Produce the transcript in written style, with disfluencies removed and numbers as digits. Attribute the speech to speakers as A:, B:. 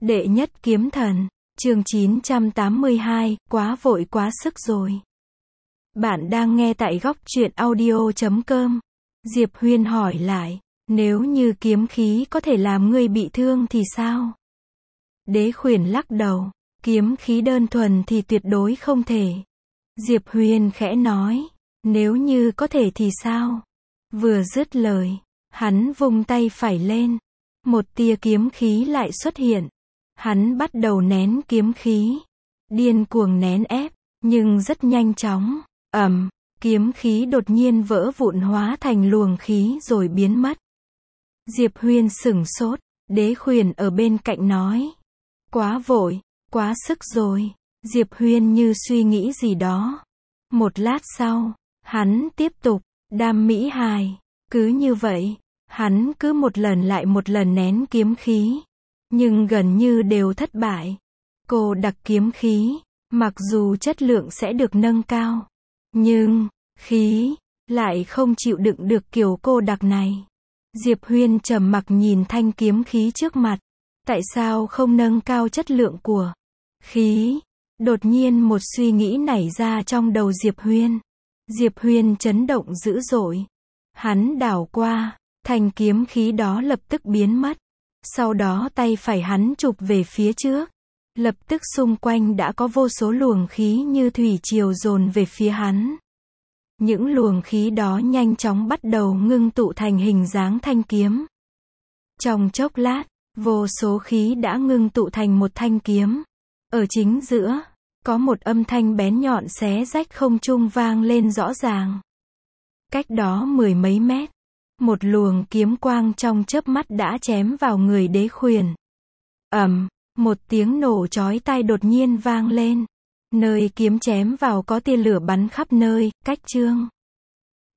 A: Đệ nhất kiếm thần, chương 982, quá vội quá sức rồi. Bạn đang nghe tại góc truyện audio.com. Diệp Huyền hỏi lại, nếu như kiếm khí có thể làm ngươi bị thương thì sao? Đế Khuyển lắc đầu, kiếm khí đơn thuần thì tuyệt đối không thể. Diệp Huyền khẽ nói, nếu như có thể thì sao? Vừa dứt lời, hắn vung tay phải lên, một tia kiếm khí lại xuất hiện. Hắn bắt đầu nén kiếm khí, điên cuồng nén ép, nhưng rất nhanh chóng, kiếm khí đột nhiên vỡ vụn hóa thành luồng khí rồi biến mất. Diệp Huyền sửng sốt, Đế Khuyển ở bên cạnh nói, quá vội, quá sức rồi. Diệp Huyền như suy nghĩ gì đó. Một lát sau, hắn tiếp tục, Đam mỹ hài. Cứ như vậy, hắn cứ một lần lại một lần nén kiếm khí, nhưng gần như đều thất bại. Cô đặc kiếm khí, mặc dù chất lượng sẽ được nâng cao, nhưng khí lại không chịu đựng được kiểu cô đặc này. Diệp Huyền trầm mặc nhìn thanh kiếm khí trước mặt. Tại sao không nâng cao chất lượng của khí? Đột nhiên một suy nghĩ nảy ra trong đầu Diệp Huyền. Diệp Huyền chấn động dữ dội. Hắn đảo qua, thanh kiếm khí đó lập tức biến mất. Sau đó tay phải hắn chụp về phía trước. Lập tức xung quanh đã có vô số luồng khí như thủy triều dồn về phía hắn. Những luồng khí đó nhanh chóng bắt đầu ngưng tụ thành hình dáng thanh kiếm. Trong chốc lát, vô số khí đã ngưng tụ thành một thanh kiếm. Ở chính giữa, có một âm thanh bén nhọn xé rách không trung vang lên rõ ràng. Cách đó mười mấy mét, một luồng kiếm quang trong chớp mắt đã chém vào người Đế Khuyển. Một tiếng nổ chói tai đột nhiên vang lên. Nơi kiếm chém vào có tia lửa bắn khắp nơi, cách chương